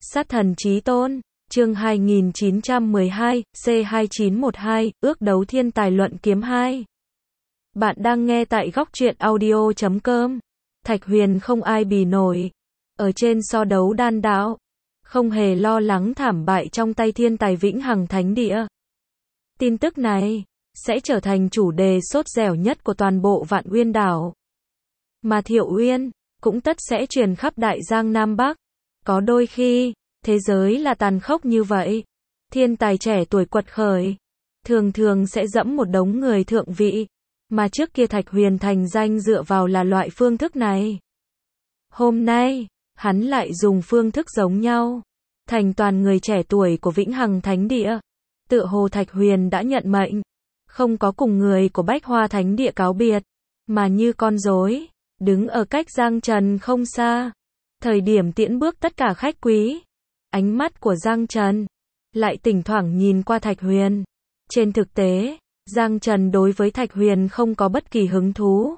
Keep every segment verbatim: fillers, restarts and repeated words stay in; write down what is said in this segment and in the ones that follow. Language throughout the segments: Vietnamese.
Sát thần chí tôn, chương hai nghìn chín trăm mười hai, C hai chín một hai, ước đấu thiên tài luận kiếm hai. Bạn đang nghe tại góc truyện audio chấm com. Thạch Huyền không ai bì nổi. Ở trên so đấu đan đạo, không hề lo lắng thảm bại trong tay thiên tài vĩnh hằng thánh địa. Tin tức này sẽ trở thành chủ đề sốt dẻo nhất của toàn bộ Vạn Uyên đảo. Mà Thiệu Uyên cũng tất sẽ truyền khắp Đại Giang Nam Bắc. Có đôi khi, thế giới là tàn khốc như vậy. Thiên tài trẻ tuổi quật khởi, thường thường sẽ dẫm một đống người thượng vị. Mà trước kia Thạch Huyền thành danh dựa vào là loại phương thức này. Hôm nay, hắn lại dùng phương thức giống nhau. Thành toàn người trẻ tuổi của Vĩnh Hằng Thánh Địa. Tựa hồ Thạch Huyền đã nhận mệnh. Không có cùng người của Bách Hoa Thánh Địa cáo biệt. Mà như con rối, đứng ở cách Giang Trần không xa. Thời điểm tiễn bước tất cả khách quý. Ánh mắt của Giang Trần lại thỉnh thoảng nhìn qua Thạch Huyền. Trên thực tế, Giang Trần đối với Thạch Huyền không có bất kỳ hứng thú.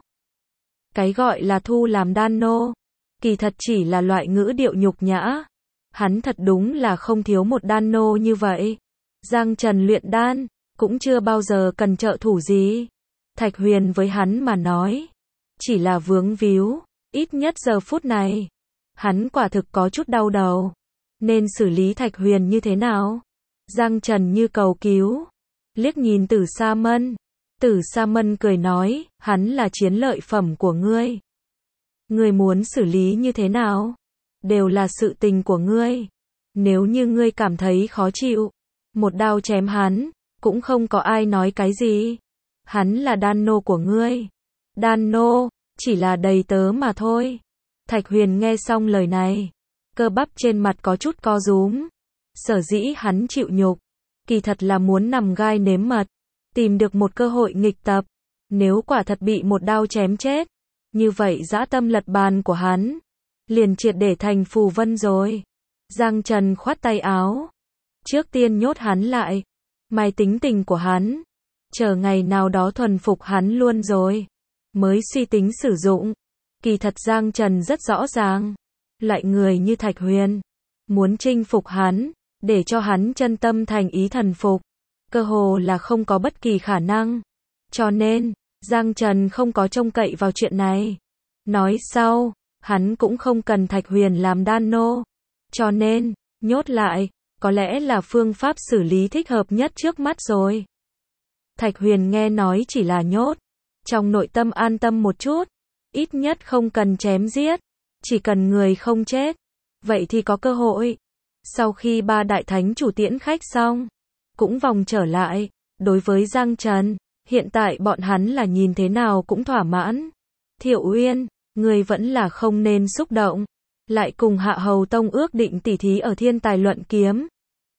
Cái gọi là thu làm đan nô, kỳ thật chỉ là loại ngữ điệu nhục nhã. Hắn thật đúng là không thiếu một đan nô như vậy. Giang Trần luyện đan, cũng chưa bao giờ cần trợ thủ gì. Thạch Huyền với hắn mà nói, chỉ là vướng víu, ít nhất giờ phút này. Hắn quả thực có chút đau đầu. Nên xử lý Thạch Huyền như thế nào? Giang Trần như cầu cứu. Liếc nhìn Tử Sa Mân. Tử Sa Mân cười nói, hắn là chiến lợi phẩm của ngươi. Ngươi muốn xử lý như thế nào? Đều là sự tình của ngươi. Nếu như ngươi cảm thấy khó chịu, một đao chém hắn, cũng không có ai nói cái gì. Hắn là đan nô của ngươi. Đan nô, chỉ là đầy tớ mà thôi. Thạch Huyền nghe xong lời này, cơ bắp trên mặt có chút co rúm. Sở dĩ hắn chịu nhục, kỳ thật là muốn nằm gai nếm mật, tìm được một cơ hội nghịch tập. Nếu quả thật bị một đao chém chết, như vậy dã tâm lật bàn của hắn liền triệt để thành phù vân rồi. Giang Trần khoát tay áo, trước tiên nhốt hắn lại, mai tính tình của hắn, chờ ngày nào đó thuần phục hắn luôn rồi, mới suy tính sử dụng. Kỳ thật Giang Trần rất rõ ràng, loại người như Thạch Huyền, muốn chinh phục hắn, để cho hắn chân tâm thành ý thần phục, cơ hồ là không có bất kỳ khả năng. Cho nên, Giang Trần không có trông cậy vào chuyện này. Nói sau, hắn cũng không cần Thạch Huyền làm đan nô. Cho nên, nhốt lại, có lẽ là phương pháp xử lý thích hợp nhất trước mắt rồi. Thạch Huyền nghe nói chỉ là nhốt, trong nội tâm an tâm một chút. Ít nhất không cần chém giết, chỉ cần người không chết, vậy thì có cơ hội. Sau khi ba đại thánh chủ tiễn khách xong, cũng vòng trở lại. Đối với Giang Trần, hiện tại bọn hắn là nhìn thế nào cũng thỏa mãn. Thiệu Uyên, người vẫn là không nên xúc động, lại cùng Hạ Hầu Tông ước định tỉ thí ở thiên tài luận kiếm.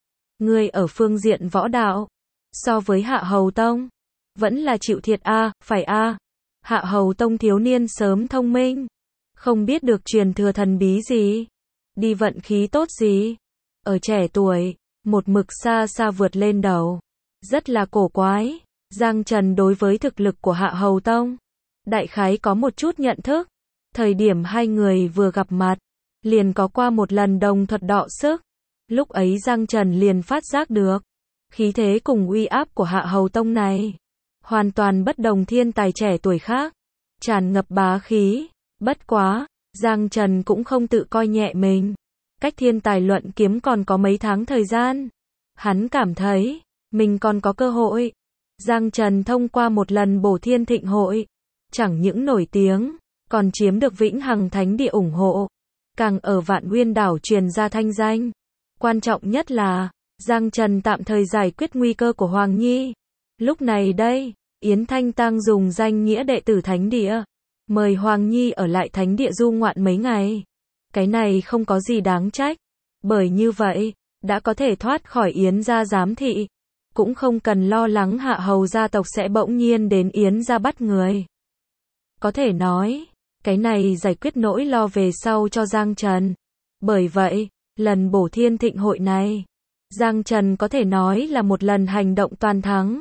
Người ở phương diện võ đạo, so với Hạ Hầu Tông, vẫn là chịu thiệt a, à, phải a. À. Hạ Hầu Tông thiếu niên sớm thông minh, không biết được truyền thừa thần bí gì, đi vận khí tốt gì, ở trẻ tuổi, một mực xa xa vượt lên đầu, rất là cổ quái. Giang Trần đối với thực lực của Hạ Hầu Tông, đại khái có một chút nhận thức. Thời điểm hai người vừa gặp mặt, liền có qua một lần đồng thuật đọ sức. Lúc ấy Giang Trần liền phát giác được, khí thế cùng uy áp của Hạ Hầu Tông này hoàn toàn bất đồng thiên tài trẻ tuổi khác, tràn ngập bá khí. Bất quá, Giang Trần cũng không tự coi nhẹ mình. Cách thiên tài luận kiếm còn có mấy tháng thời gian, hắn cảm thấy mình còn có cơ hội. Giang Trần thông qua một lần bổ thiên thịnh hội, chẳng những nổi tiếng, còn chiếm được Vĩnh Hằng Thánh Địa ủng hộ, càng ở Vạn Uyên đảo truyền ra thanh danh. Quan trọng nhất là, Giang Trần tạm thời giải quyết nguy cơ của Hoàng Nhi. Lúc này đây, Yến Thanh Tăng dùng danh nghĩa đệ tử Thánh Địa, mời Hoàng Nhi ở lại Thánh Địa du ngoạn mấy ngày. Cái này không có gì đáng trách, bởi như vậy, đã có thể thoát khỏi Yến gia giám thị, cũng không cần lo lắng Hạ Hầu gia tộc sẽ bỗng nhiên đến Yến gia bắt người. Có thể nói, cái này giải quyết nỗi lo về sau cho Giang Trần. Bởi vậy, lần bổ thiên thịnh hội này, Giang Trần có thể nói là một lần hành động toàn thắng.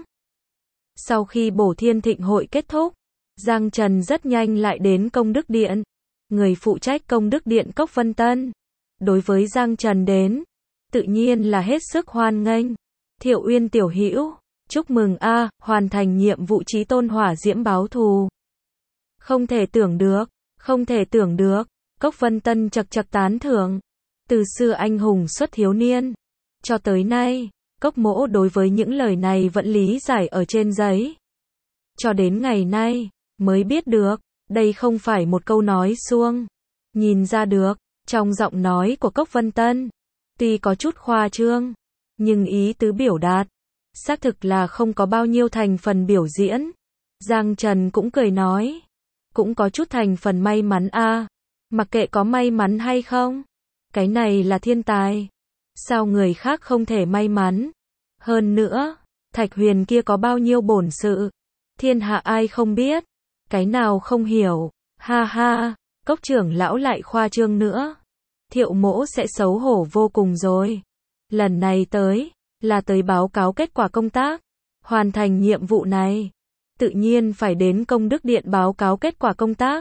Sau khi bổ thiên thịnh hội kết thúc, Giang Trần rất nhanh lại đến Công Đức Điện. Người phụ trách Công Đức Điện Cốc Vân Tân đối với Giang Trần đến, tự nhiên là hết sức hoan nghênh. Thiệu Uyên tiểu hữu, chúc mừng a, hoàn thành nhiệm vụ chí tôn hỏa diễm báo thù. Không thể tưởng được, không thể tưởng được, Cốc Vân Tân chật chật tán thưởng. Từ xưa anh hùng xuất thiếu niên, cho tới nay, Cốc Mỗ đối với những lời này vẫn lý giải ở trên giấy. Cho đến ngày nay, mới biết được, đây không phải một câu nói suông. Nhìn ra được, trong giọng nói của Cốc Vân Tân, tuy có chút khoa trương, nhưng ý tứ biểu đạt, xác thực là không có bao nhiêu thành phần biểu diễn. Giang Trần cũng cười nói, cũng có chút thành phần may mắn a, mặc kệ có may mắn hay không, cái này là thiên tài, sao người khác không thể may mắn. Hơn nữa, Thạch Huyền kia có bao nhiêu bổn sự, thiên hạ ai không biết, cái nào không hiểu, ha ha, Cốc trưởng lão lại khoa trương nữa. Thiệu Mỗ sẽ xấu hổ vô cùng rồi. Lần này tới, là tới báo cáo kết quả công tác, hoàn thành nhiệm vụ này, tự nhiên phải đến công đức điện báo cáo kết quả công tác.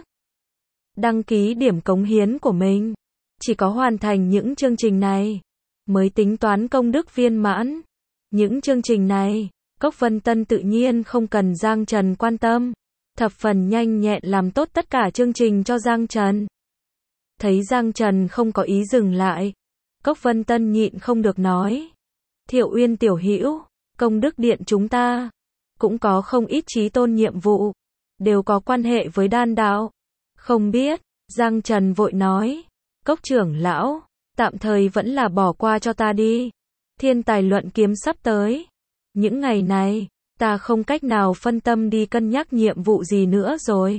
Đăng ký điểm cống hiến của mình, chỉ có hoàn thành những chương trình này, mới tính toán công đức viên mãn. Những chương trình này, Cốc Vân Tân tự nhiên không cần Giang Trần quan tâm, thập phần nhanh nhẹn làm tốt tất cả chương trình cho Giang Trần. Thấy Giang Trần không có ý dừng lại, Cốc Vân Tân nhịn không được nói, Thiệu Uyên tiểu hữu, công đức điện chúng ta cũng có không ít chí tôn nhiệm vụ, đều có quan hệ với đan đạo. Không biết, Giang Trần vội nói, Cốc trưởng lão, tạm thời vẫn là bỏ qua cho ta đi. Thiên tài luận kiếm sắp tới, những ngày này, ta không cách nào phân tâm đi cân nhắc nhiệm vụ gì nữa rồi.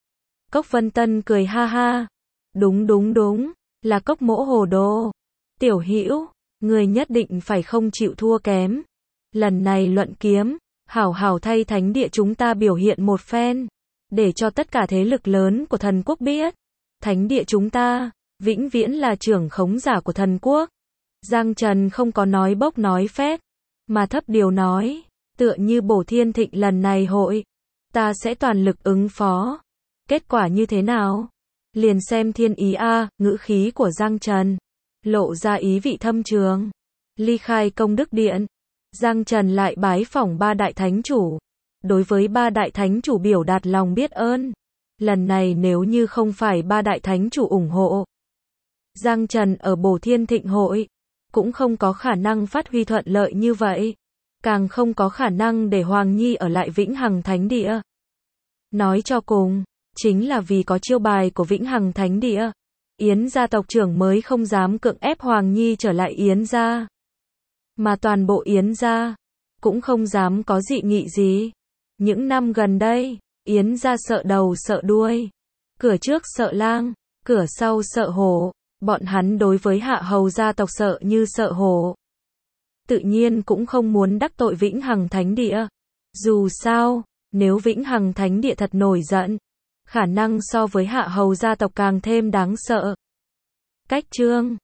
Cốc Vân Tân cười ha ha, đúng đúng đúng, là Cốc Mỗ hồ đồ. Tiểu hữu, người nhất định phải không chịu thua kém. Lần này luận kiếm, hảo hảo thay thánh địa chúng ta biểu hiện một phen, để cho tất cả thế lực lớn của thần quốc biết, thánh địa chúng ta, vĩnh viễn là trưởng khống giả của thần quốc. Giang Trần không có nói bốc nói phét, mà thấp điều nói, tựa như Bổ Thiên Thịnh lần này hội, ta sẽ toàn lực ứng phó. Kết quả như thế nào? Liền xem thiên ý a, ngữ khí của Giang Trần lộ ra ý vị thâm trường. Ly khai công đức điện, Giang Trần lại bái phỏng ba đại thánh chủ, đối với ba đại thánh chủ biểu đạt lòng biết ơn. Lần này nếu như không phải ba đại thánh chủ ủng hộ, Giang Trần ở Bổ Thiên Thịnh hội cũng không có khả năng phát huy thuận lợi như vậy, càng không có khả năng để Hoàng Nhi ở lại Vĩnh Hằng Thánh Địa. Nói cho cùng, chính là vì có chiêu bài của Vĩnh Hằng Thánh Địa, Yến gia tộc trưởng mới không dám cưỡng ép Hoàng Nhi trở lại Yến gia. Mà toàn bộ Yến gia cũng không dám có dị nghị gì. Những năm gần đây, Yến gia sợ đầu sợ đuôi, cửa trước sợ lang, cửa sau sợ hổ, bọn hắn đối với Hạ Hầu gia tộc sợ như sợ hổ. Tự nhiên cũng không muốn đắc tội Vĩnh Hằng Thánh Địa. Dù sao, nếu Vĩnh Hằng Thánh Địa thật nổi giận, khả năng so với Hạ Hầu gia tộc càng thêm đáng sợ. Cách chương